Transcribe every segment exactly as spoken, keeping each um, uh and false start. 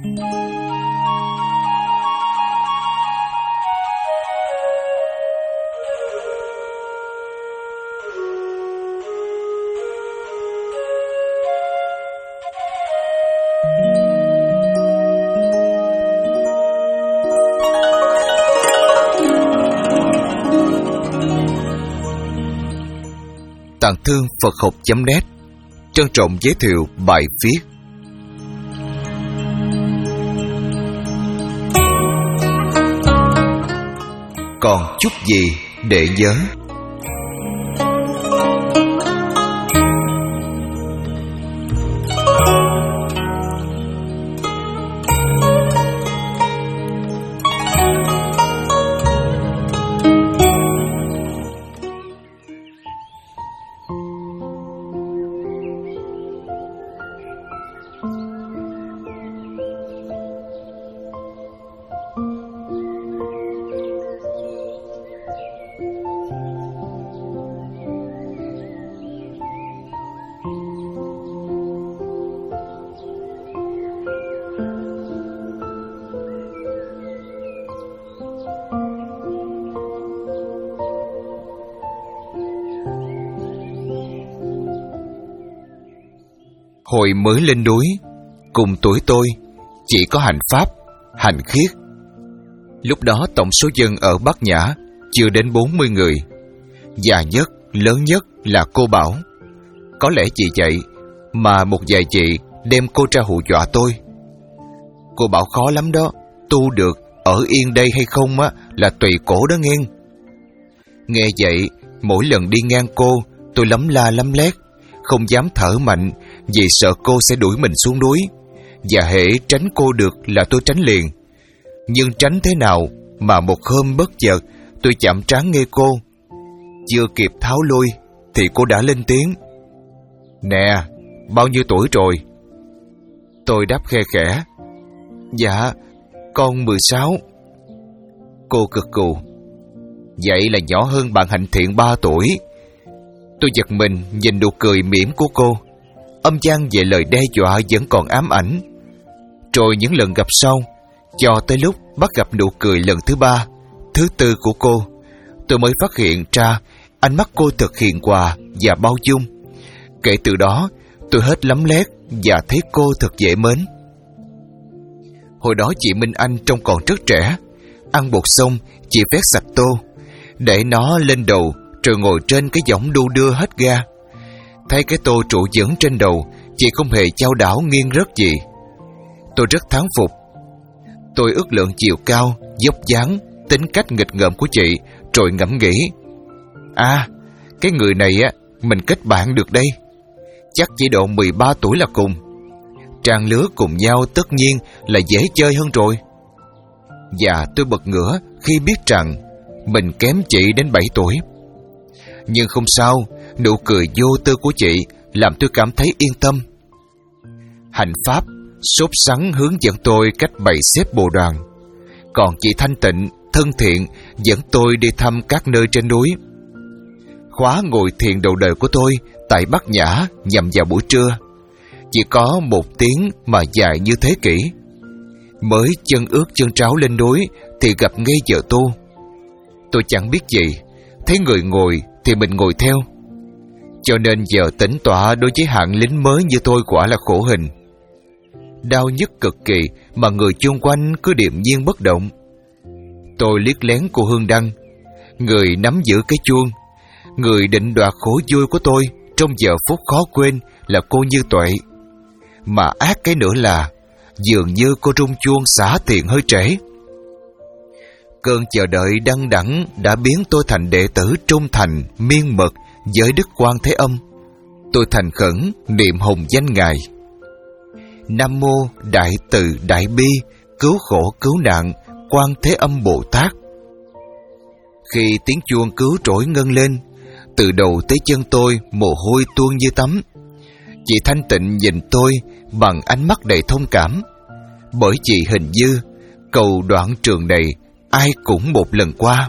Tàng Thư Phật học chấm net trân trọng giới thiệu bài viết Còn chút gì để nhớ. Hồi mới lên núi, cùng tuổi tôi chỉ có Hành Pháp, Hành Khiết. Lúc đó tổng số dân ở Bát Nhã chưa đến bốn mươi người. Già nhất, lớn nhất là cô Bảo. Có lẽ chị vậy mà một vài chị đem cô ra hù dọa tôi. Cô bảo khó lắm đó, tu được ở yên đây hay không á là tùy cổ đó nghe. Nghe vậy, mỗi lần đi ngang cô, tôi lấm la lấm lét, không dám thở mạnh vì sợ cô sẽ đuổi mình xuống núi. Và hễ tránh cô được là tôi tránh liền. Nhưng tránh thế nào mà một hôm bất chợt tôi chạm trán nghe cô. Chưa kịp tháo lui thì cô đã lên tiếng: "Nè, bao nhiêu tuổi rồi?" Tôi đáp khe khẽ: "Dạ, con mười sáu." Cô cực cù: "Vậy là nhỏ hơn bạn Hạnh Thiện ba tuổi." Tôi giật mình nhìn nụ cười mỉm của cô. Âm gian về lời đe dọa vẫn còn ám ảnh. Rồi những lần gặp sau, cho tới lúc bắt gặp nụ cười lần thứ ba, thứ tư của cô, tôi mới phát hiện ra ánh mắt cô thật hiền hòa và bao dung. Kể từ đó, tôi hết lấm lét và thấy cô thật dễ mến. Hồi đó chị Minh Anh trông còn rất trẻ. Ăn bột xong, chị vét sạch tô, để nó lên đầu rồi ngồi trên cái võng đu đưa hết ga. Thấy cái tô trụ vững trên đầu, chị không hề chao đảo nghiêng rớt gì. Tôi rất thán phục. Tôi ước lượng chiều cao, dốc dáng, tính cách nghịch ngợm của chị, rồi ngẫm nghĩ: À, cái người này á, mình kết bạn được đây. Chắc chỉ độ mười ba tuổi là cùng. Trang lứa cùng nhau tất nhiên là dễ chơi hơn rồi. Và tôi bật ngửa khi biết rằng mình kém chị đến bảy tuổi. Nhưng không sao, nụ cười vô tư của chị làm tôi cảm thấy yên tâm. Hành Pháp sốt sắng hướng dẫn tôi cách bày xếp bồ đoàn. Còn chị Thanh Tịnh, thân thiện, dẫn tôi đi thăm các nơi trên núi. Khóa ngồi thiền đầu đời của tôi tại Bát Nhã nhằm vào buổi trưa. Chỉ có một tiếng mà dài như thế kỷ. Mới chân ướt chân tráo lên núi thì gặp ngay giờ tu. Tôi chẳng biết gì, thấy người ngồi thì mình ngồi theo. Cho nên giờ tĩnh tọa đối với hạng lính mới như tôi quả là khổ hình. Đau nhức cực kỳ mà người chung quanh cứ điềm nhiên bất động. Tôi liếc lén cô Hương Đăng, người nắm giữ cái chuông, người định đoạt khổ vui của tôi trong giờ phút khó quên là cô Như Tuệ. Mà ác cái nữa là dường như cô rung chuông xả tiền hơi trễ. Cơn chờ đợi đăng đẳng đã biến tôi thành đệ tử trung thành, miên mật với Đức Quan Thế Âm. Tôi thành khẩn niệm hồng danh Ngài: Nam Mô Đại Từ Đại Bi Cứu Khổ Cứu Nạn Quan Thế Âm Bồ Tát. Khi tiếng chuông cứu rỗi ngân lên, từ đầu tới chân tôi mồ hôi tuôn như tắm. Chị Thanh Tịnh nhìn tôi bằng ánh mắt đầy thông cảm, bởi chị hình như cầu đoạn trường này ai cũng một lần qua.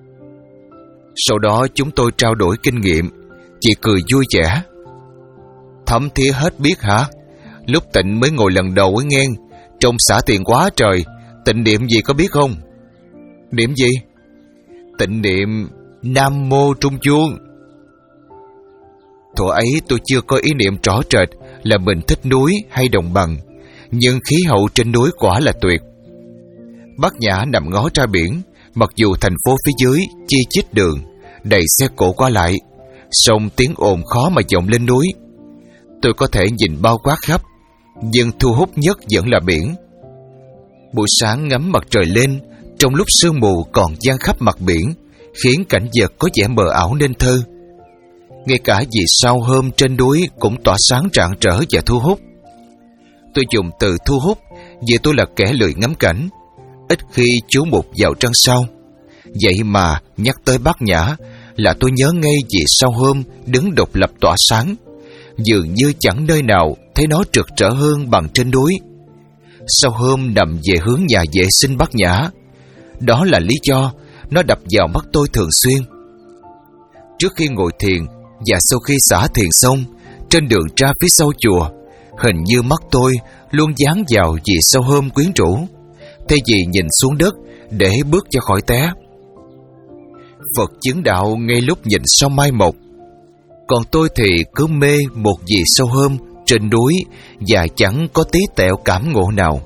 Sau đó chúng tôi trao đổi kinh nghiệm. Chị cười vui vẻ: Thấm thía hết biết hả? Lúc Tịnh mới ngồi lần đầu ấy nghe, Trông xả tiền quá trời. Tịnh niệm gì có biết không? Niệm gì? Tịnh niệm Nam Mô Trung Chuông. Thuở ấy tôi chưa có ý niệm rõ rệt là mình thích núi hay đồng bằng, nhưng khí hậu trên núi quả là tuyệt. Bát Nhã nằm ngó ra biển, mặc dù thành phố phía dưới chi chít đường, đầy xe cộ qua lại, song tiếng ồn khó mà vọng lên núi. Tôi có thể nhìn bao quát khắp, nhưng thu hút nhất vẫn là biển. Buổi sáng ngắm mặt trời lên, trong lúc sương mù còn dang khắp mặt biển, khiến cảnh vật có vẻ mờ ảo nên thơ. Ngay cả vì sao hôm trên núi cũng tỏa sáng rạng rỡ và thu hút. Tôi dùng từ thu hút vì tôi là kẻ lười ngắm cảnh, ít khi chú mục vào trăng sao. Vậy mà nhắc tới Bát Nhã là tôi nhớ ngay vì sao hôm đứng độc lập tỏa sáng, dường như chẳng nơi nào thấy nó rực rỡ hơn bằng trên núi. Sao hôm nằm về hướng nhà vệ sinh Bát Nhã. Đó là lý do nó đập vào mắt tôi thường xuyên. Trước khi ngồi thiền và sau khi xả thiền xong, trên đường ra phía sau chùa, hình như mắt tôi luôn dán vào vì sao hôm quyến rũ, thay vì nhìn xuống đất để bước cho khỏi té. Phật chứng đạo ngay lúc nhìn sao mai một, còn tôi thì cứ mê một vì sao hôm trên núi và chẳng có tí tẹo cảm ngộ nào.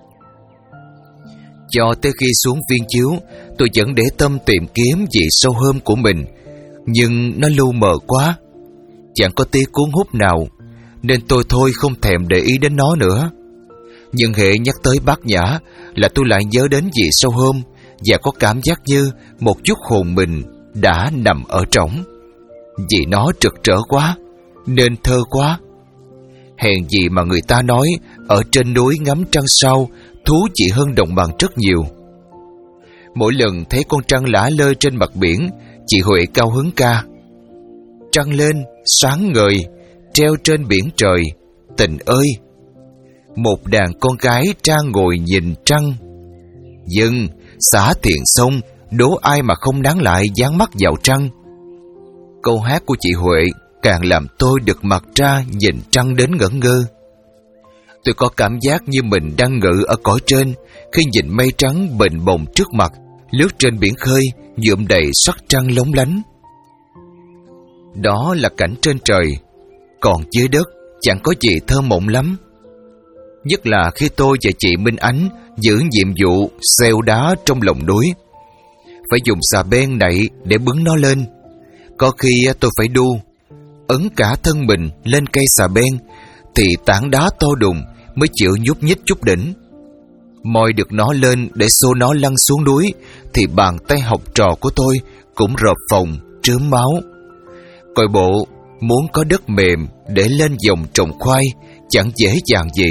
Cho tới khi xuống Viên Chiếu, tôi vẫn để tâm tìm kiếm vì sao hôm của mình, nhưng nó lu mờ quá, chẳng có tí cuốn hút nào, nên tôi thôi không thèm để ý đến nó nữa. Nhưng hệ nhắc tới Bát Nhã là tôi lại nhớ đến vì sao hôm, và có cảm giác như một chút hồn mình đã nằm ở trỏng. Vì nó rực rỡ quá, nên thơ quá. Hèn gì mà người ta nói ở trên núi ngắm trăng sao thú vị hơn đồng bằng rất nhiều. Mỗi lần thấy con trăng lả lơi trên mặt biển, chị Huệ cao hứng ca: trăng lên, sáng ngời, treo trên biển trời, tình ơi. Một đàn con gái ra ngồi nhìn trăng. Dừng, xả thiền xong, đố ai mà không đáng lại dán mắt vào trăng. Câu hát của chị Huệ càng làm tôi đực mặt ra nhìn trăng đến ngẩn ngơ. Tôi có cảm giác như mình đang ngự ở cõi trên khi nhìn mây trắng bềnh bồng trước mặt lướt trên biển khơi nhuộm đầy sắc trăng lóng lánh. Đó là cảnh trên trời, còn dưới đất chẳng có gì thơ mộng lắm. Nhất là khi tôi và chị Minh Ánh giữ nhiệm vụ xeo đá trong lòng núi, phải dùng xà beng nạy để bứng nó lên. Có khi tôi phải đu, ấn cả thân mình lên cây xà beng thì tảng đá to đùng mới chịu nhúc nhích chút đỉnh. Moi được nó lên để xô nó lăn xuống núi thì bàn tay học trò của tôi cũng rợp phồng, trớm máu. Coi bộ muốn có đất mềm để lên dòng trồng khoai chẳng dễ dàng gì.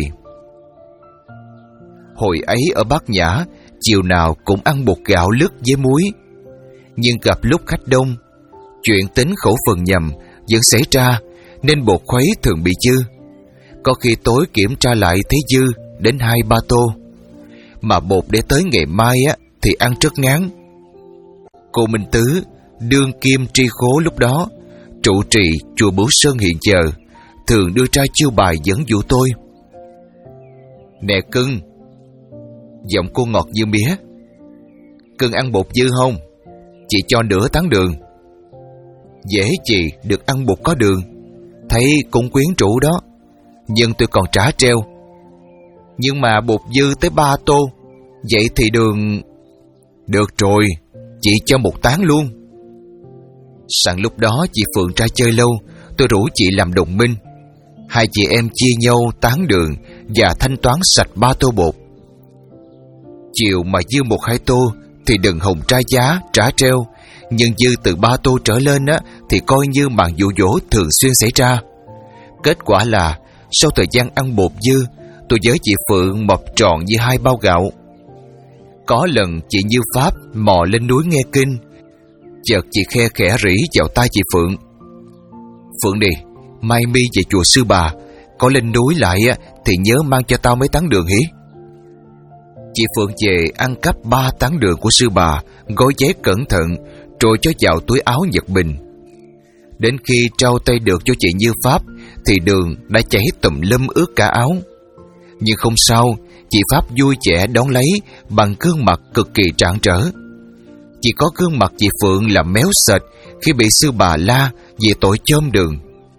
Hồi ấy ở Bát Nhã, chiều nào cũng ăn bột gạo lứt với muối. Nhưng gặp lúc khách đông, chuyện tính khẩu phần nhầm vẫn xảy ra, nên bột khuấy thường bị dư. Có khi tối kiểm tra lại thấy dư đến hai ba tô, mà bột để tới ngày mai á thì ăn rất ngán. Cô Minh Tứ, đương kim tri khố lúc đó, trụ trì chùa Bửu Sơn hiện giờ, thường đưa ra chiêu bài dẫn dụ tôi. Nè cưng, giọng cô ngọt như mía, cưng ăn bột dư không? Chị cho nửa tán đường. Dễ gì được ăn bột có đường, thấy cũng quyến rũ đó, nhưng tôi còn trả treo. Nhưng mà bột dư tới ba tô, vậy thì đường... Được rồi, chị cho một tán luôn. Sẵn lúc đó chị Phượng ra chơi lâu, tôi rủ chị làm đồng minh. Hai chị em chia nhau tán đường và thanh toán sạch ba tô bột. Chiều mà dư một hai tô thì đừng hòng tra giá, trả treo. Nhưng dư từ ba tô trở lên á thì coi như màn dụ dỗ thường xuyên xảy ra. Kết quả là sau thời gian ăn bột dư, tôi với chị Phượng mập tròn như hai bao gạo. Có lần chị Như Pháp mò lên núi nghe kinh, chợt chị khe khẽ rỉ vào tai chị Phượng: Phượng đi, mai mi về chùa Sư Bà, có lên núi lại á thì nhớ mang cho tao mấy tán đường hỉ. Chị Phượng về ăn cắp ba tán đường của Sư Bà, gói giấy cẩn thận rồi cho vào túi áo Nhật Bình. Đến khi trao tay được cho chị Như Pháp thì đường đã chảy tùm lum ướt cả áo. Nhưng không sao, chị Pháp vui vẻ đón lấy bằng gương mặt cực kỳ rạng rỡ. Chỉ có gương mặt chị Phượng là méo sệt khi bị sư bà la vì tội chôm đường.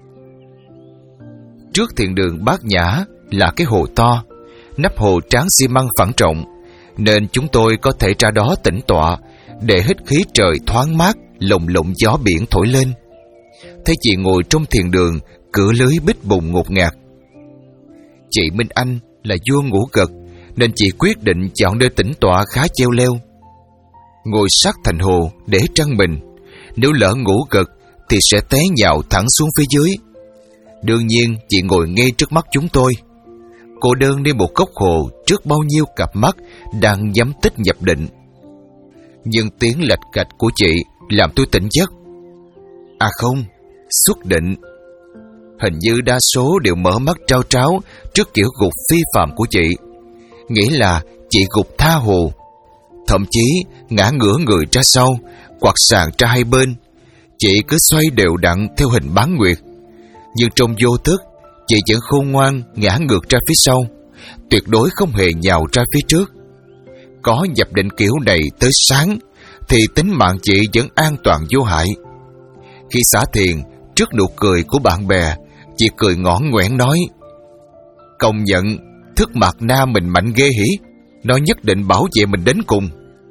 Trước thiền đường Bát Nhã là cái hồ to, nắp hồ tráng xi măng phẳng rộng, nên chúng tôi có thể ra đó tĩnh tọa để hít khí trời thoáng mát, lồng lộng gió biển thổi lên. Thấy chị ngồi trong thiền đường, cửa lưới bích bùng ngột ngạt. Chị Minh Anh là vua ngủ gật, nên chị quyết định chọn nơi tĩnh tọa khá treo leo. Ngồi sát thành hồ để trăng mình, nếu lỡ ngủ gật thì sẽ té nhào thẳng xuống phía dưới. Đương nhiên chị ngồi ngay trước mắt chúng tôi. Cô đơn đi một góc hồ trước bao nhiêu cặp mắt đang nhắm tít nhập định. Nhưng tiếng lạch cạch của chị làm tôi tỉnh giấc. À không, xuất định. Hình như đa số đều mở mắt trao tráo trước kiểu gục phi phàm của chị. Nghĩa là chị gục tha hồ, thậm chí ngã ngửa người ra sau, quạt sàn ra hai bên. Chị cứ xoay đều đặn theo hình bán nguyệt. Nhưng trong vô thức, chị vẫn khôn ngoan ngã ngược ra phía sau, tuyệt đối không hề nhào ra phía trước. Có nhập định kiểu này tới sáng thì tính mạng chị vẫn an toàn vô hại. Khi xả thiền, trước nụ cười của bạn bè, chị cười ngõn ngoẻn nói: công nhận thức mạt na mình mạnh ghê hỉ, nó nhất định bảo vệ mình đến cùng.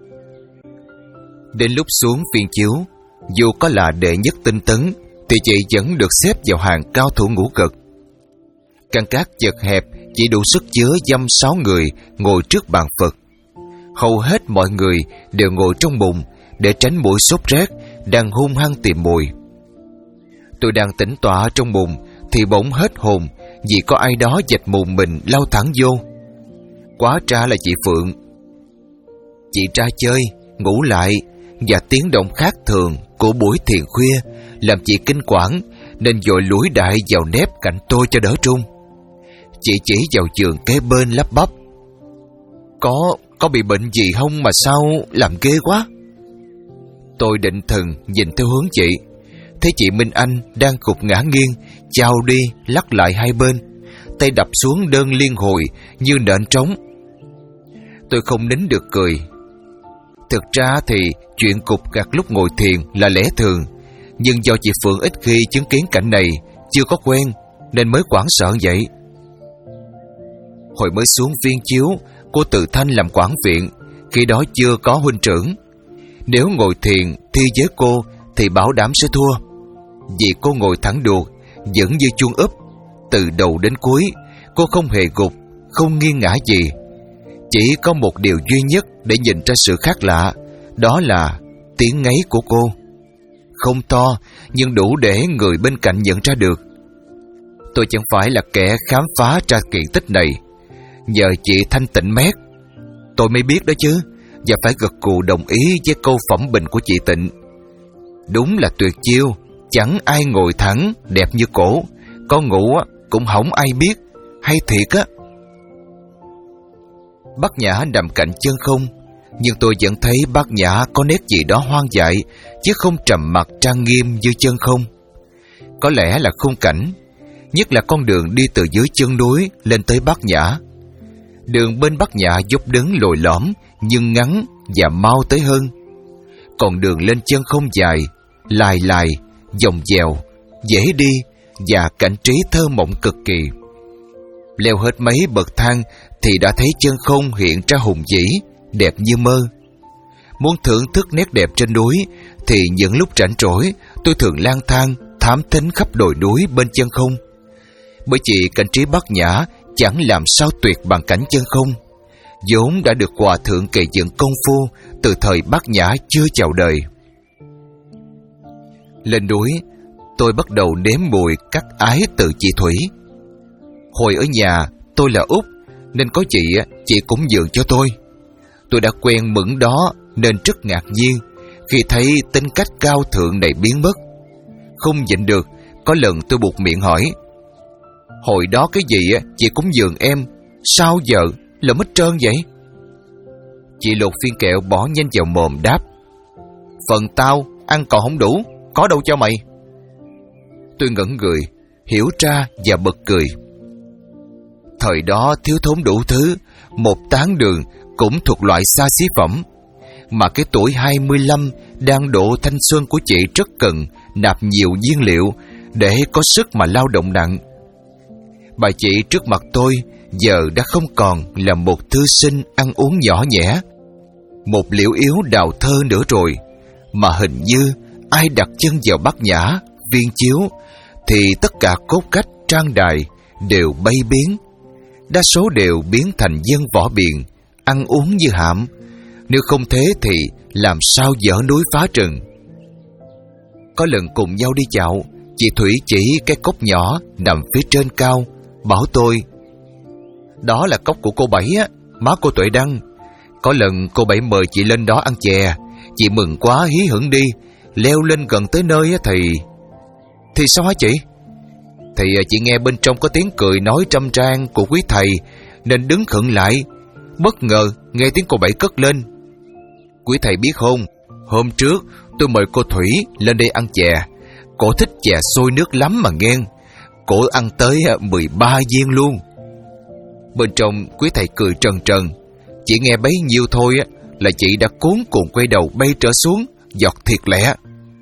Đến lúc xuống phiên chiếu, dù có là đệ nhất tinh tấn thì chị vẫn được xếp vào hàng cao thủ ngũ cực. Căn cát chật hẹp chỉ đủ sức chứa dăm sáu người ngồi trước bàn Phật. Hầu hết mọi người đều ngồi trong bùn để tránh mũi sốt rét đang hung hăng tìm mùi. Tôi đang tĩnh tọa trong bùn thì bỗng hết hồn vì có ai đó dạch mùn mình lao thẳng vô. Quá ra là chị Phượng. Chị ra chơi, ngủ lại, và tiếng động khác thường của buổi thiền khuya làm chị kinh quản, nên vội lủi đại vào nép cạnh tôi cho đỡ run. Chị chỉ vào giường kế bên lắp bắp: Có, có bị bệnh gì không mà sao làm ghê quá? Tôi định thần nhìn theo hướng chị, thấy chị Minh Anh đang gục ngã nghiêng, chao đi lắc lại hai bên, tay đập xuống đơn liên hồi như nện trống. Tôi không nín được cười. Thực ra thì chuyện cục gặt lúc ngồi thiền là lẽ thường, nhưng do chị Phượng ít khi chứng kiến cảnh này, chưa có quen, nên mới hoảng sợ vậy. Hồi mới xuống viên chiếu, cô Từ Thanh làm quản viện, khi đó chưa có huynh trưởng. Nếu ngồi thiền thi với cô thì bảo đảm sẽ thua, vì cô ngồi thẳng đuột, vẫn như chuông úp. Từ đầu đến cuối, cô không hề gục, không nghiêng ngã gì. Chỉ có một điều duy nhất để nhìn ra sự khác lạ, đó là tiếng ngáy của cô. Không to, nhưng đủ để người bên cạnh nhận ra được. Tôi chẳng phải là kẻ khám phá ra kỳ tích này, nhờ chị thanh tịnh mét tôi mới biết đó chứ, và phải gật gù đồng ý với câu phẩm bình của chị Tịnh. Đúng là tuyệt chiêu, chẳng ai ngồi thẳng đẹp như cổ, có ngủ cũng hổng ai biết, hay thiệt á. Bát Nhã nằm cạnh chân không, nhưng tôi vẫn thấy Bát Nhã có nét gì đó hoang dại, chứ không trầm mặc trang nghiêm như chân không. Có lẽ là khung cảnh, nhất là con đường đi từ dưới chân núi lên tới Bát Nhã. Đường bên Bát Nhã dốc đứng lồi lõm nhưng ngắn và mau tới hơn. Còn đường lên chân không dài, lài lài, dòng dèo, dễ đi và cảnh trí thơ mộng cực kỳ. Leo hết mấy bậc thang thì đã thấy chân không hiện ra hùng vĩ, đẹp như mơ. Muốn thưởng thức nét đẹp trên núi thì những lúc rảnh rỗi tôi thường lang thang thám thính khắp đồi núi bên chân không. Bởi vì cảnh trí Bát Nhã chẳng làm sao tuyệt bằng cảnh chân không, vốn đã được hòa thượng kề dựng công phu từ thời Bát Nhã chưa chào đời. Lên núi, tôi bắt đầu nếm mùi cắt ái từ chị Thủy. Hồi ở nhà, tôi là út, nên có chị, chị cũng nhường cho tôi. Tôi đã quen mững đó nên rất ngạc nhiên khi thấy tính cách cao thượng này biến mất. Không nhịn được, có lần tôi buột miệng hỏi: hồi đó cái gì chị cũng nhường em, sao giờ là mất trơn vậy? Chị lột viên kẹo bỏ nhanh vào mồm đáp: phần tao ăn còn không đủ, có đâu cho mày. Tôi ngẩn người, hiểu ra và bật cười. Thời đó thiếu thốn đủ thứ, một tán đường cũng thuộc loại xa xí phẩm. Mà cái tuổi hai mươi lăm đang độ thanh xuân của chị rất cần nạp nhiều nhiên liệu để có sức mà lao động nặng. Bà chị trước mặt tôi giờ đã không còn là một thư sinh ăn uống nhỏ nhẽ, một liễu yếu đào thơ nữa rồi, mà hình như ai đặt chân vào Bát Nhã, Viên Chiếu thì tất cả cốt cách trang đài đều bay biến. Đa số đều biến thành dân võ biền, ăn uống như hạm. Nếu không thế thì làm sao dỡ núi phá rừng. Có lần cùng nhau đi dạo, chị Thủy chỉ cái cốc nhỏ nằm phía trên cao, bảo tôi: đó là cốc của cô Bảy á, má cô Tuệ Đăng. Có lần cô Bảy mời chị lên đó ăn chè, chị mừng quá hí hửng đi, leo lên gần tới nơi á thì... Thì sao hả chị? Thì chị nghe bên trong có tiếng cười nói trăm trang của quý thầy, nên đứng khựng lại. Bất ngờ nghe tiếng cô Bảy cất lên: quý thầy biết không, hôm trước tôi mời cô Thủy lên đây ăn chè. Cổ thích chè sôi nước lắm mà nghe. Cổ ăn tới mười ba viên luôn. Bên trong quý thầy cười trần trần. Chỉ nghe bấy nhiêu thôi là chị đã cuốn cuồng quay đầu bay trở xuống, giọt thiệt lẹ.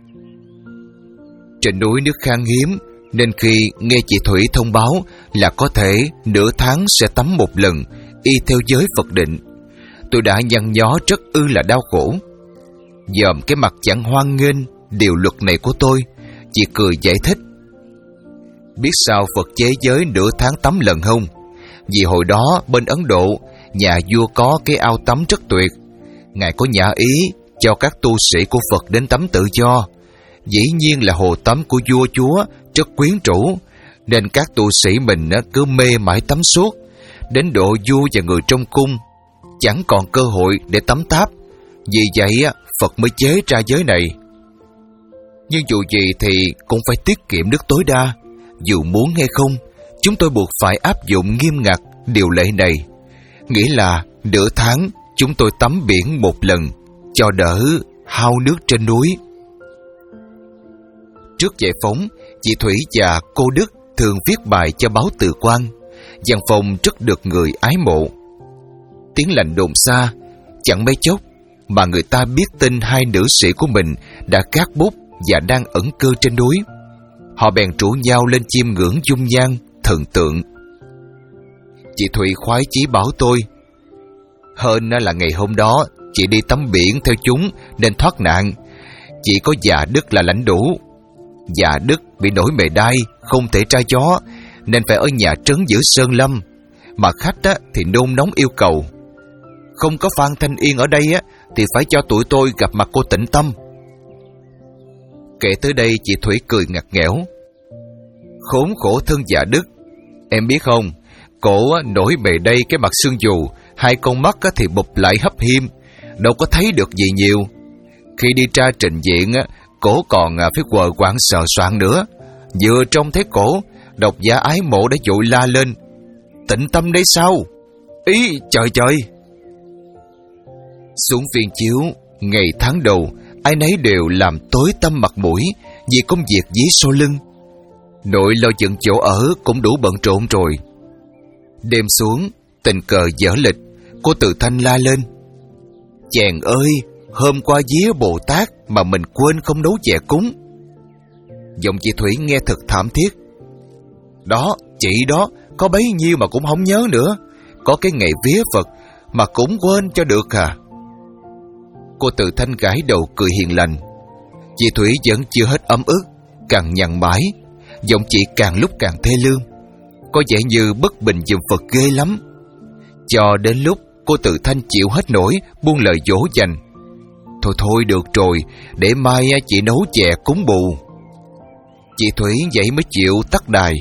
Trên núi nước khan hiếm, nên khi nghe chị Thủy thông báo là có thể nửa tháng sẽ tắm một lần, y theo giới Phật định, tôi đã nhăn nhó rất ư là đau khổ. Dòm cái mặt chẳng hoan nghênh điều luật này của tôi, chị cười giải thích: biết sao Phật chế giới nửa tháng tắm lần không? Vì hồi đó bên Ấn Độ, nhà vua có cái ao tắm rất tuyệt. Ngài có nhã ý cho các tu sĩ của Phật đến tắm tự do. Dĩ nhiên là hồ tắm của vua chúa rất quyến rũ, nên các tu sĩ mình cứ mê mải tắm suốt, đến độ vua và người trong cung chẳng còn cơ hội để tắm táp. Vì vậy Phật mới chế ra giới này. Nhưng dù gì thì cũng phải tiết kiệm nước tối đa. Dù muốn hay không, chúng tôi buộc phải áp dụng nghiêm ngặt điều lệ này. Nghĩa là nửa tháng chúng tôi tắm biển một lần, cho đỡ hao nước trên núi. Trước giải phóng, chị Thủy và cô Đức thường viết bài cho báo Từ Quan. Văn phòng rất được người ái mộ. Tiếng lành đồn xa, chẳng mấy chốc mà người ta biết tin hai nữ sĩ của mình đã gác bút và đang ẩn cư trên núi. Họ bèn rủ nhau lên chiêm ngưỡng dung nhan thần tượng. Chị Thủy khoái chí bảo tôi: hên là ngày hôm đó chị đi tắm biển theo chúng nên thoát nạn. Chỉ có già Đức là lãnh đủ. Già Đức bị nổi mề đai, không thể tra gió, nên phải ở nhà trấn giữ sơn lâm. Mà khách á, thì nôn nóng yêu cầu: không có Phan Thanh Yên ở đây á, thì phải cho tụi tôi gặp mặt cô Tĩnh Tâm. Kể tới đây chị Thủy cười ngặt nghẽo: khốn khổ thân già Đức. Em biết không, cổ á, nổi bề đây cái mặt sưng dù, hai con mắt á, thì bụp lại hấp hiêm, đâu có thấy được gì nhiều. Khi đi ra trình diện á, cổ còn à, phải quờ quạng sờ soạn nữa. Vừa trông thấy cổ, độc giả ái mộ đã vội la lên: Tĩnh Tâm đấy sao? Ý trời trời! Xuống phiên chiếu, ngày tháng đầu, ai nấy đều làm tối tăm mặt mũi vì công việc dí sau lưng. Nội lo dựng chỗ ở cũng đủ bận rộn rồi. Đêm xuống, tình cờ dở lịch, cô Từ Thanh la lên: chàng ơi, hôm qua vía Bồ Tát mà mình quên không nấu chè cúng. Giọng chị Thủy nghe thật thảm thiết: đó, chị đó, có bấy nhiêu mà cũng không nhớ nữa. Có cái ngày vía Phật mà cũng quên cho được à? Cô Từ Thanh gãi đầu cười hiền lành. Chị Thủy vẫn chưa hết ấm ức, càng nhằn mãi, giọng chị càng lúc càng thê lương, có vẻ như bất bình giùm Phật ghê lắm. Cho đến lúc cô Từ Thanh chịu hết nổi, buông lời dỗ dành: thôi thôi được rồi, để mai chị nấu chè cúng bù. Chị Thủy vậy mới chịu tắt đài.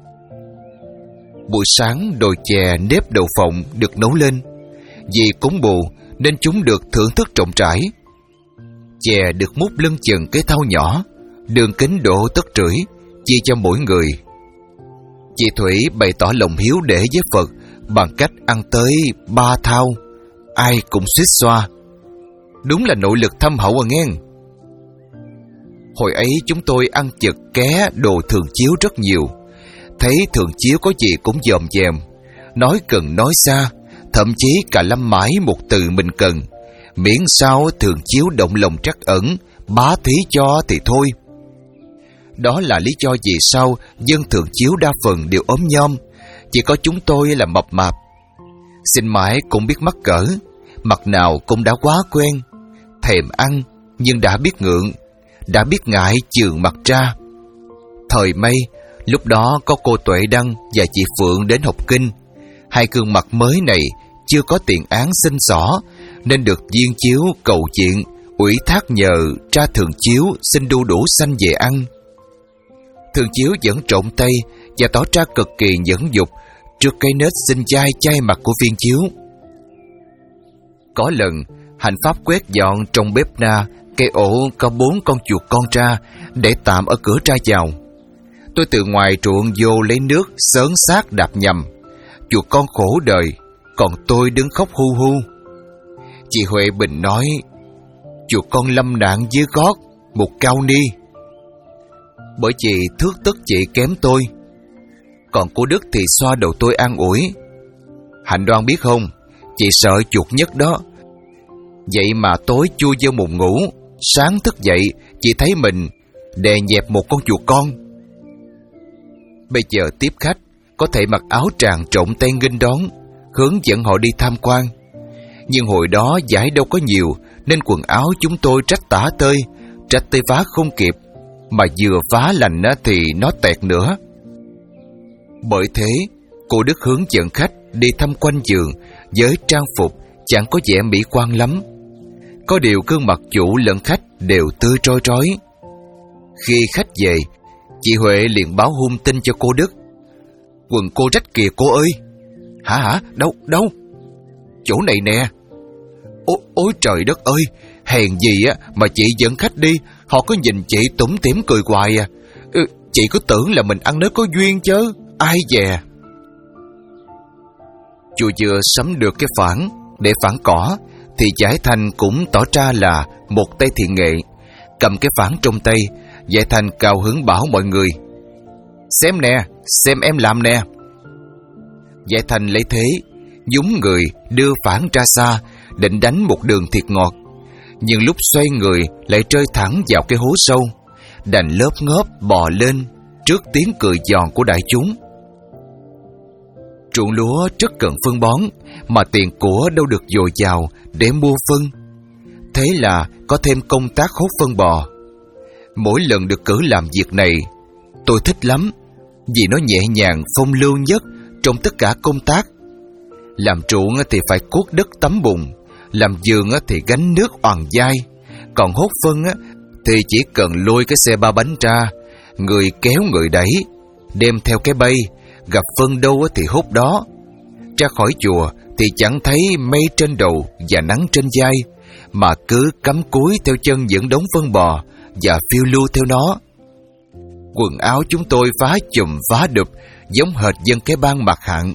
Buổi sáng đồi chè nếp đậu phộng được nấu lên. Vì cúng bù nên chúng được thưởng thức rộng rãi. Chè được múc lưng chừng cái thau nhỏ, đường kính độ tấc rưỡi, chia cho mỗi người. Chị Thủy bày tỏ lòng hiếu để với Phật bằng cách ăn tới ba thau. Ai cũng suýt xoa. Đúng là nội lực thâm hậu à nghe. Hồi ấy chúng tôi ăn chực ké đồ thường chiếu rất nhiều. Thấy thường chiếu có gì cũng dòm dèm, nói cần nói xa, thậm chí cả lâm mãi một từ mình cần, miễn sao Thường Chiếu động lòng trắc ẩn, bá thí cho thì thôi. Đó là lý do vì sao dân Thường Chiếu đa phần đều ốm nhom, chỉ có chúng tôi là mập mạp. Xin mãi cũng biết mắc cỡ, mặt nào cũng đã quá quen, thèm ăn nhưng đã biết ngượng, đã biết ngại chườn mặt ra. Thời Mây, lúc đó có cô Tuệ Đăng và chị Phượng đến học kinh. Hai gương mặt mới này chưa có tiền án xin xỏ, nên được Viên Chiếu cầu chuyện, ủy thác nhờ tra Thường Chiếu xin đu đủ xanh về ăn. Thường Chiếu vẫn trộn tay và tỏ ra cực kỳ nhẫn dục trước cái nết xinh dai chai mặt của Viên Chiếu. Có lần, Hạnh Pháp quét dọn trong bếp na cây ổ có bốn con chuột con ra để tạm ở cửa ra vào. Tôi từ ngoài ruộng vô lấy nước sớn xác đạp nhầm. Chuột con khổ đời, còn tôi đứng khóc hu hu. Chị Huệ Bình nói, chuột con lâm nạn dưới gót một cao ni. Bởi chị thước tức chị kém tôi. Còn cô Đức thì xoa đầu tôi an ủi, Hạnh Đoan biết không, chị sợ chuột nhất đó. Vậy mà tối chui vô mùng ngủ, sáng thức dậy chị thấy mình đè nhẹp một con chuột con. Bây giờ tiếp khách, có thể mặc áo tràng trộn tay nghênh đón, hướng dẫn họ đi tham quan. Nhưng hồi đó giải đâu có nhiều, nên quần áo chúng tôi trách tả tơi, trách tơi vá không kịp, mà vừa vá lành thì nó tẹt nữa. Bởi thế, cô Đức hướng dẫn khách đi thăm quanh giường với trang phục chẳng có vẻ mỹ quan lắm. Có điều gương mặt chủ lẫn khách đều tươi rói rói. Khi khách về, chị Huệ liền báo hung tin cho cô Đức. Quần cô rách kìa cô ơi. Hả hả? Đâu? Đâu? Chỗ này nè. Ôi, ôi trời đất ơi, hèn gì á mà chị dẫn khách đi, họ có nhìn chị tủm tỉm cười hoài à. Ừ, chị cứ tưởng là mình ăn nói có duyên chứ, ai dè. Chùa vừa sắm được cái phản để phản cỏ, thì Giải Thành cũng tỏ ra là một tay thiện nghệ. Cầm cái phản trong tay, Giải Thành cao hứng bảo mọi người, xem nè, xem em làm nè. Giải Thành lấy thế, nhúng người đưa phản ra xa, định đánh một đường thiệt ngọt. Nhưng lúc xoay người lại rơi thẳng vào cái hố sâu, đành lớp ngóp bò lên trước tiếng cười giòn của đại chúng. Ruộng lúa rất cần phân bón, mà tiền của đâu được dồi dào để mua phân. Thế là có thêm công tác hốt phân bò. Mỗi lần được cử làm việc này, tôi thích lắm, vì nó nhẹ nhàng phong lưu nhất trong tất cả công tác. Làm ruộng thì phải cuốc đất tắm bùn, làm vườn thì gánh nước oằn dai, còn hốt phân thì chỉ cần lôi cái xe ba bánh ra, người kéo người đẩy, đem theo cái bay, gặp phân đâu thì hút đó. Ra khỏi chùa thì chẳng thấy mây trên đầu và nắng trên vai, mà cứ cắm cúi theo chân những đống phân bò và phiêu lưu theo nó. Quần áo chúng tôi vá chùm vá đụp, giống hệt dân cái bang mặc hạn.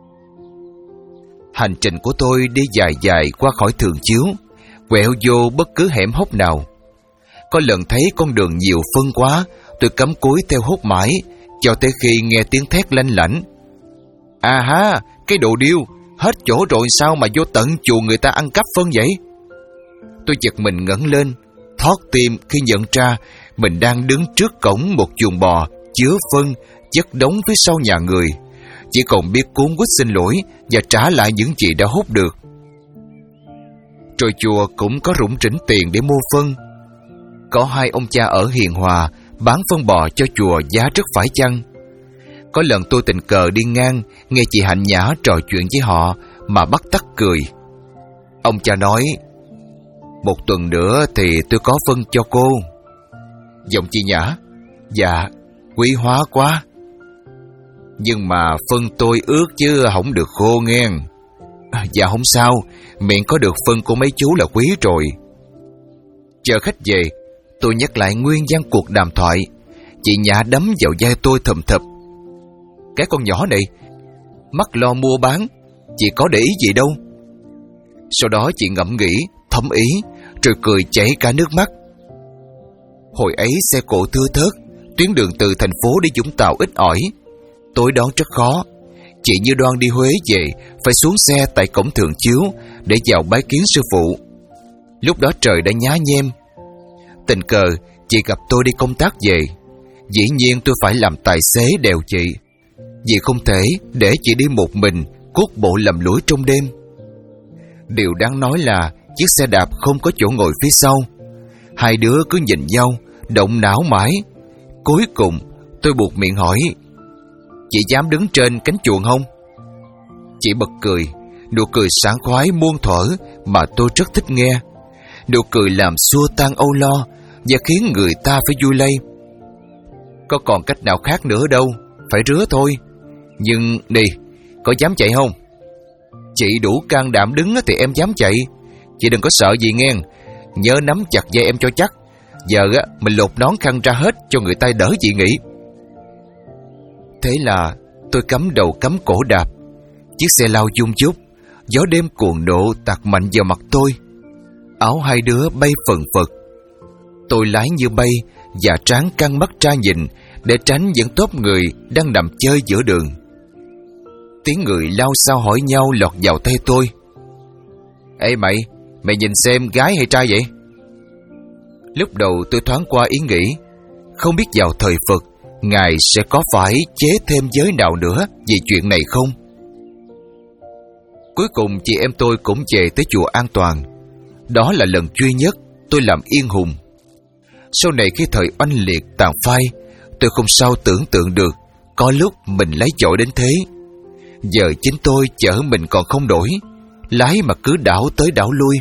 Hành trình của tôi đi dài dài qua khỏi Thường Chiếu, quẹo vô bất cứ hẻm hốc nào. Có lần thấy con đường nhiều phân quá, tôi cắm cúi theo hốt mãi, cho tới khi nghe tiếng thét lanh lảnh. À ha, cái đồ điêu, hết chỗ rồi sao mà vô tận chùa người ta ăn cắp phân vậy? Tôi giật mình ngẩng lên, thót tim khi nhận ra mình đang đứng trước cổng một chuồng bò chứa phân chất đống phía sau nhà người, chỉ còn biết cuốn quýt xin lỗi và trả lại những gì đã hút được. Rồi chùa cũng có rủng rỉnh tiền để mua phân. Có hai ông cha ở Hiền Hòa bán phân bò cho chùa giá rất phải chăng. Có lần tôi tình cờ đi ngang, nghe chị Hạnh Nhã trò chuyện với họ mà bắt tắt cười. Ông cha nói, một tuần nữa thì tôi có phân cho cô. Giọng chị Nhã, dạ, quý hóa quá. Nhưng mà phân tôi ướt chứ không được khô nghe. À, dạ không sao, miệng có được phân của mấy chú là quý rồi. Chờ khách về, tôi nhắc lại nguyên văn cuộc đàm thoại. Chị Nhã đấm vào vai tôi thầm thập. Cái con nhỏ này, mắc lo mua bán, chị có để ý gì đâu. Sau đó chị ngẫm nghĩ, thấm ý, rồi cười chảy cả nước mắt. Hồi ấy xe cộ thưa thớt, tuyến đường từ thành phố đi Vũng Tàu ít ỏi, tối đón rất khó. Chị Như Đoan đi Huế về phải xuống xe tại cổng Thường Chiếu để vào bái kiến sư phụ. Lúc đó trời đã nhá nhem. Tình cờ chị gặp tôi đi công tác về. Dĩ nhiên tôi phải làm tài xế đèo chị, vì không thể để chị đi một mình cuốc bộ lầm lũi trong đêm. Điều đáng nói là chiếc xe đạp không có chỗ ngồi phía sau. Hai đứa cứ nhìn nhau, động não mãi. Cuối cùng tôi buộc miệng hỏi: "Chị dám đứng trên cánh chuồng không?" Chị bật cười, nụ cười sảng khoái muôn thuở mà tôi rất thích nghe. Nụ cười làm xua tan âu lo và khiến người ta phải vui lây. Có còn cách nào khác nữa đâu, phải rứa thôi. Nhưng đi, có dám chạy không? Chị đủ can đảm đứng thì em dám chạy. Chị đừng có sợ gì nghe. Nhớ nắm chặt dây em cho chắc. Giờ á, mình lột nón khăn ra hết cho người ta đỡ chị nghĩ. Thế là tôi cắm đầu cắm cổ đạp. Chiếc xe lao dung dút, gió đêm cuồng nộ tạt mạnh vào mặt tôi. Áo hai đứa bay phần phật. Tôi lái như bay và tráng căng mắt ra nhìn để tránh những tốp người đang nằm chơi giữa đường. Tiếng người lao xao hỏi nhau lọt vào tay tôi: "Ê mày, mày nhìn xem gái hay trai vậy?" Lúc đầu tôi thoáng qua ý nghĩ, không biết vào thời Phật Ngài sẽ có phải chế thêm giới nào nữa vì chuyện này không. Cuối cùng chị em tôi cũng về tới chùa an toàn. Đó là lần duy nhất tôi làm yên hùng. Sau này khi thời oanh liệt tàn phai, tôi không sao tưởng tượng được có lúc mình lấy chổi đến thế. Giờ chính tôi chở mình còn không nổi, lái mà cứ đảo tới đảo lui.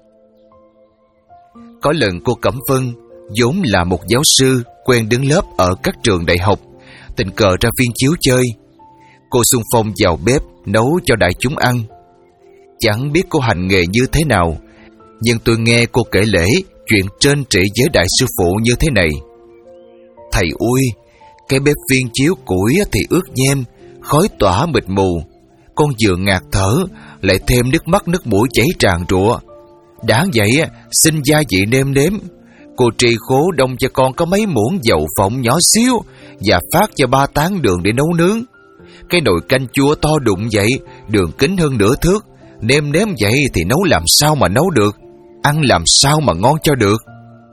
Có lần cô Cẩm Vân, vốn là một giáo sư quen đứng lớp ở các trường đại học, tình cờ ra Viên Chiếu chơi. Cô xung phong vào bếp nấu cho đại chúng ăn. Chẳng biết cô hành nghề như thế nào, nhưng tôi nghe cô kể lể chuyện trên trị với đại sư phụ như thế này: "Thầy ui, cái bếp Viên Chiếu củi thì ướt nhem, khói tỏa mịt mù. Con vừa ngạt thở, lại thêm nước mắt nước mũi chảy tràn trụa. Đáng vậy xin gia vị nêm nếm. Cô trì khố đông cho con có mấy muỗng dầu phộng nhỏ xíu và phát cho ba tán đường để nấu nướng. Cái nồi canh chua to đụng vậy, đường kính hơn nửa thước, nêm nếm vậy thì nấu làm sao mà nấu được, ăn làm sao mà ngon cho được."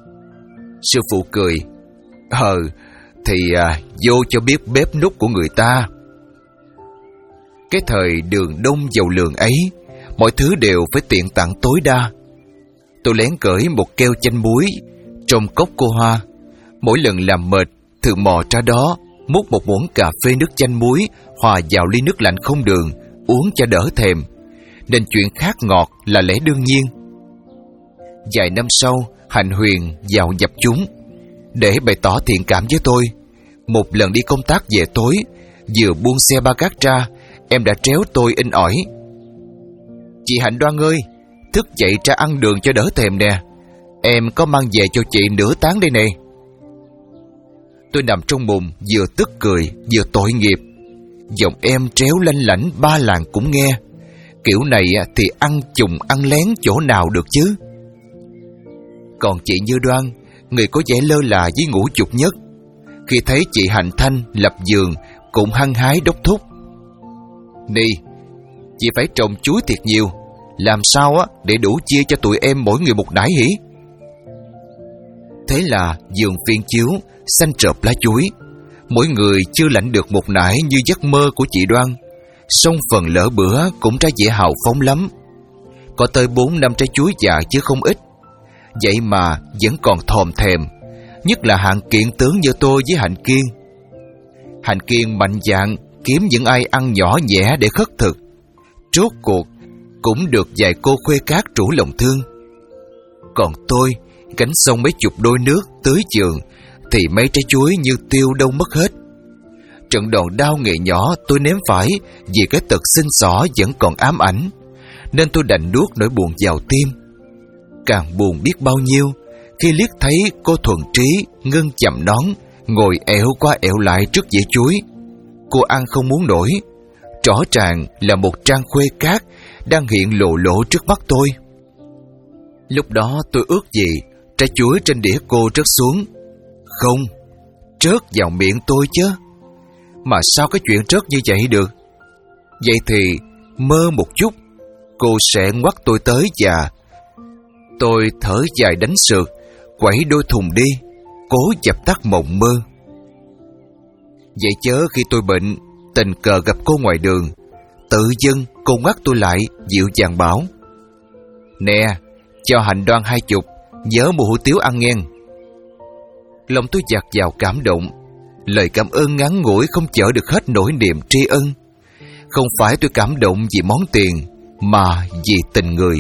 Sư phụ cười: "Ờ, thì à, vô cho biết bếp núc của người ta." Cái thời đường đông giàu lường ấy, mọi thứ đều phải tiện tặng tối đa. Tôi lén cởi một keo chanh muối trong cốc cô Hoa. Mỗi lần làm mệt, thường mò ra đó múc một muỗng cà phê nước chanh muối hòa vào ly nước lạnh không đường, uống cho đỡ thèm, nên chuyện khát ngọt là lẽ đương nhiên. Vài năm sau, Hạnh Huyền vào dập chúng để bày tỏ thiện cảm với tôi. Một lần đi công tác về tối, vừa buông xe ba gác ra, em đã tréo tôi inh ỏi: "Chị Hạnh Đoan ơi, thức dậy ra ăn đường cho đỡ thèm nè. Em có mang về cho chị nửa tán đây nè." Tôi nằm trong mùng, vừa tức cười vừa tội nghiệp. Giọng em tréo lanh lảnh ba làng cũng nghe. Kiểu này thì ăn chùng ăn lén chỗ nào được chứ. Còn chị Như Đoan, người có vẻ lơ là với ngũ dục nhất, khi thấy chị Hạnh Thanh lập giường cũng hăng hái đốc thúc: "Nì, chị phải trồng chuối thiệt nhiều, làm sao á để đủ chia cho tụi em mỗi người một nải hỉ." Thế là vườn Viên Chiếu xanh trợp lá chuối. Mỗi người chưa lãnh được một nải như giấc mơ của chị Đoan, song phần lỡ bữa cũng ra vẻ hào phóng lắm. Có tới bốn năm trái chuối già chứ không ít. Vậy mà vẫn còn thòm thèm, nhất là Hạng Kiện tướng như tôi với Hạnh Kiên. Hạnh Kiên mạnh dạn kiếm những ai ăn nhỏ nhẹ để khất thực. Rốt cuộc cũng được vài cô khuê cát trũ lòng thương. Còn tôi gánh xong mấy chục đôi nước tưới giường thì mấy trái chuối như tiêu đâu mất hết. Trận đòn đau nghề nhỏ tôi ném phải vì cái tật xinh xỏ vẫn còn ám ảnh, nên tôi đành nuốt nỗi buồn vào tim. Càng buồn biết bao nhiêu khi liếc thấy cô Thuần Trí ngưng chầm nón, ngồi ẹo qua ẹo lại trước dĩa chuối. Cô ăn không muốn nổi. Rõ ràng là một trang khuê cát đang hiện lộ lộ trước mắt tôi. Lúc đó tôi ước gì trái chuối trên đĩa cô rớt xuống. Không, rớt vào miệng tôi chứ. Mà sao cái chuyện rớt như vậy được? Vậy thì mơ một chút, cô sẽ ngoắt tôi tới và tôi thở dài đánh sượt, quẩy đôi thùng đi, cố dập tắt mộng mơ. Vậy chớ khi tôi bệnh, tình cờ gặp cô ngoài đường, tự dưng cô ngoắt tôi lại, dịu dàng bảo: "Nè, cho Hạnh đoan hai chục, nhớ mua hủ tiếu ăn nghe." Lòng tôi dạt dào cảm động. Lời cảm ơn ngắn ngủi không chở được hết nỗi niềm tri ân. Không phải tôi cảm động vì món tiền, mà vì tình người.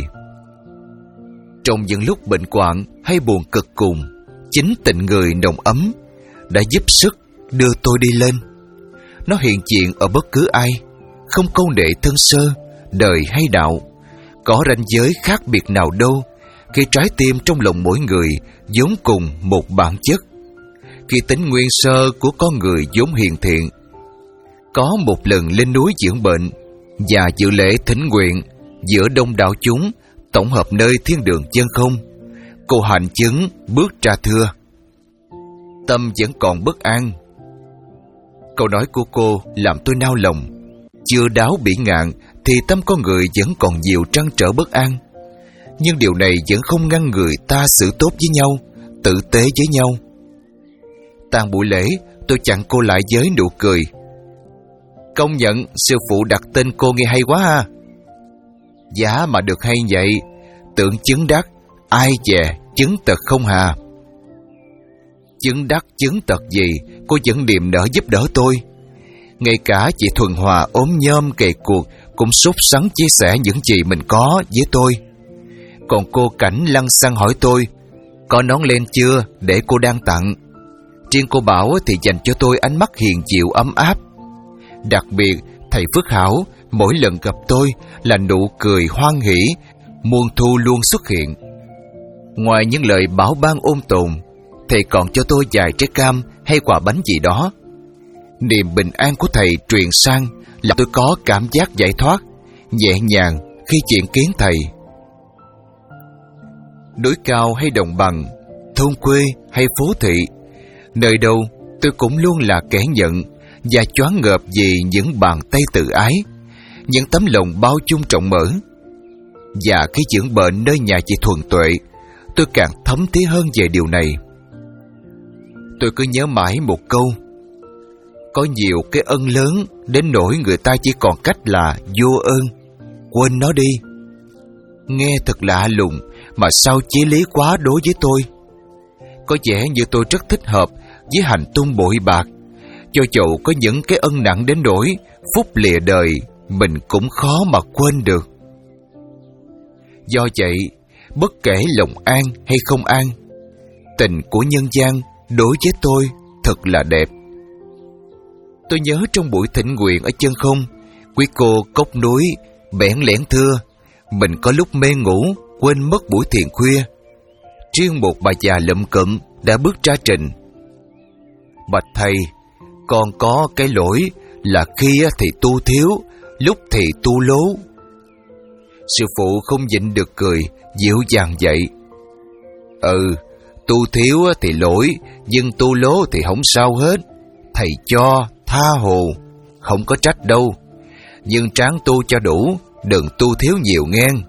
Trong những lúc bệnh hoạn hay buồn cực cùng, chính tình người nồng ấm đã giúp sức đưa tôi đi lên. Nó hiện diện ở bất cứ ai, không câu nệ thân sơ, đời hay đạo, có ranh giới khác biệt nào đâu, khi trái tim trong lòng mỗi người vốn cùng một bản chất, khi tính nguyên sơ của con người vốn hiền thiện. Có một lần lên núi dưỡng bệnh và dự lễ thỉnh nguyện giữa đông đảo chúng tổng hợp nơi thiên đường chân không, cô Hạnh chứng bước ra thưa: "Tâm vẫn còn bất an." Câu nói của cô làm tôi nao lòng. Chưa đáo bỉ ngạn thì tâm con người vẫn còn nhiều trăn trở bất an. Nhưng điều này vẫn không ngăn người ta xử tốt với nhau, tử tế với nhau. Tàn buổi lễ, tôi chặn cô lại với nụ cười: "Công nhận sư phụ đặt tên cô nghe hay quá ha." "Giá mà được hay vậy, tưởng chứng đắc, ai dè chứng tật không hà." Chứng đắc chứng tật gì, cô vẫn niềm nở giúp đỡ tôi. Ngay cả chị Thuần Hòa ốm nhom kề cuộc cũng sốt sắng chia sẻ những gì mình có với tôi. Còn cô Cảnh lăng xăng hỏi tôi: "Có nón len chưa, để cô đang tặng." Riêng cô Bảo thì dành cho tôi ánh mắt hiền dịu ấm áp. Đặc biệt, thầy Phước Hảo mỗi lần gặp tôi là nụ cười hoan hỉ, muôn thu luôn xuất hiện. Ngoài những lời bảo ban ôn tồn, thầy còn cho tôi vài trái cam hay quà bánh gì đó. Niềm bình an của thầy truyền sang là tôi có cảm giác giải thoát, nhẹ nhàng khi chuyện kiến thầy. Núi cao hay đồng bằng, thôn quê hay phố thị, nơi đâu tôi cũng luôn là kẻ nhận và choáng ngợp vì những bàn tay tự ái, những tấm lòng bao dung rộng mở. Và khi dưỡng bệnh nơi nhà chị Thuần Tuệ, tôi càng thấm thía hơn về điều này. Tôi cứ nhớ mãi một câu: có nhiều cái ân lớn đến nỗi người ta chỉ còn cách là vô ơn, quên nó đi. Nghe thật lạ lùng mà sao chí lý quá đối với tôi. Có vẻ như tôi rất thích hợp với hành tung bội bạc, cho dầu có những cái ân nặng đến nỗi phút lìa đời mình cũng khó mà quên được. Do vậy, bất kể lòng an hay không an, tình của nhân gian đối với tôi thật là đẹp. Tôi nhớ trong buổi thỉnh nguyện ở chân không, quý cô cốc núi bẽn lẽn thưa mình có lúc mê ngủ quên mất buổi thiền khuya. Riêng một bà già lụm cụm đã bước ra trình: "Bạch thầy, con có cái lỗi là khi thì tu thiếu, lúc thì tu lố." Sư phụ không nhịn được cười, dịu dàng dạy: "Ừ, tu thiếu thì lỗi, nhưng tu lố thì không sao hết. Thầy cho, tha hồ, không có trách đâu. Nhưng tráng tu cho đủ, đừng tu thiếu nhiều ngang."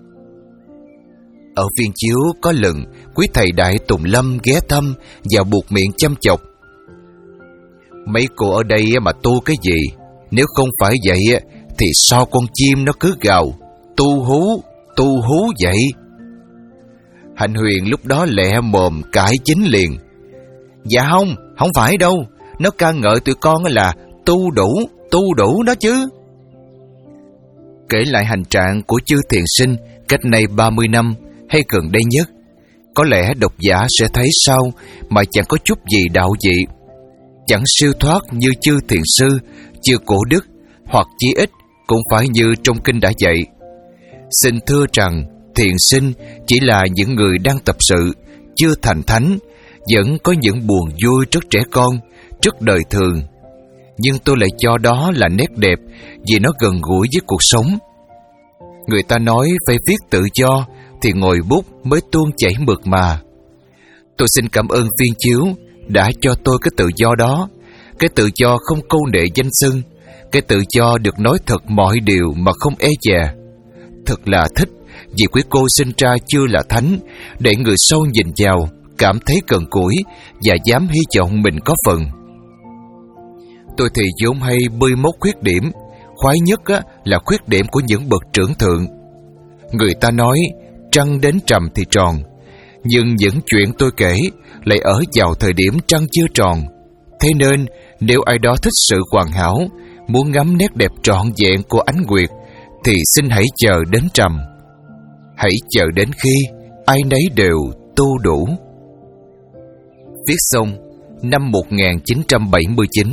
Ở Viên Chiếu có lần quý thầy Đại Tùng Lâm ghé thăm và buộc miệng chăm chọc: "Mấy cô ở đây mà tu cái gì? Nếu không phải vậy thì sao con chim nó cứ gào tu hú, tu hú vậy?" Hạnh Huyền lúc đó lẹ mồm cãi chính liền: "Dạ không, không phải đâu. Nó ca ngợi tụi con là tu đủ, tu đủ đó chứ." Kể lại hành trạng của chư thiền sinh cách nay ba mươi năm hay gần đây nhất, có lẽ độc giả sẽ thấy sau mà chẳng có chút gì đạo dị, chẳng siêu thoát như chư thiền sư, chư cổ đức, hoặc chí ít cũng phải như trong kinh đã dạy. Xin thưa rằng thiền sinh chỉ là những người đang tập sự, chưa thành thánh, vẫn có những buồn vui rất trẻ con, rất đời thường. Nhưng tôi lại cho đó là nét đẹp vì nó gần gũi với cuộc sống. Người ta nói phải viết tự do thì ngồi bút mới tuôn chảy mượt mà. Tôi xin cảm ơn Viên Chiếu đã cho tôi cái tự do đó, cái tự do không câu nệ danh xưng, Cái tự do được nói thật mọi điều mà không e dè. Thật là thích vì quý cô sinh ra chưa là thánh, để người sau nhìn vào cảm thấy gần gũi và dám hy vọng mình có phần. Tôi thì vốn hay bươi móc khuyết điểm, khoái nhất á, là khuyết điểm của những bậc trưởng thượng. Người ta nói trăng đến trầm thì tròn, nhưng những chuyện tôi kể lại ở vào thời điểm trăng chưa tròn. Thế nên nếu ai đó thích sự hoàn hảo, muốn ngắm nét đẹp trọn vẹn của ánh nguyệt, thì xin hãy chờ đến trầm. Hãy chờ đến khi ai nấy đều tu đủ. Viết xong năm một nghìn chín trăm bảy mươi chín.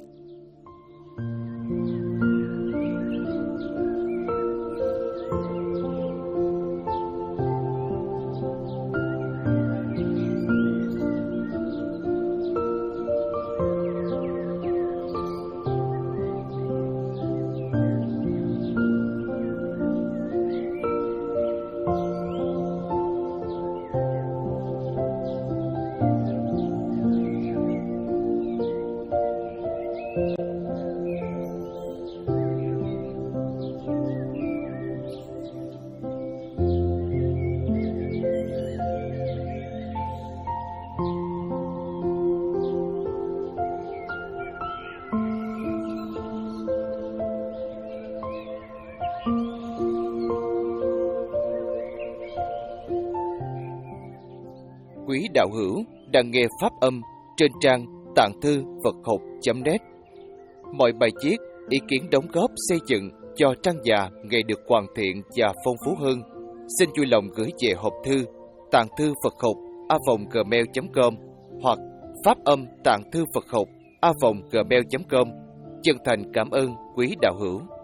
Quý đạo hữu đang nghe pháp âm trên trang tạng thư Phật học chấm net. Mọi bài viết, ý kiến đóng góp xây dựng cho trang già ngày được hoàn thiện và phong phú hơn, xin vui lòng gửi về hộp thư tạng thư Phật học a vòng gmail chấm com hoặc pháp âm tạng thư Phật học a vòng gmail chấm com. Chân thành cảm ơn quý đạo hữu.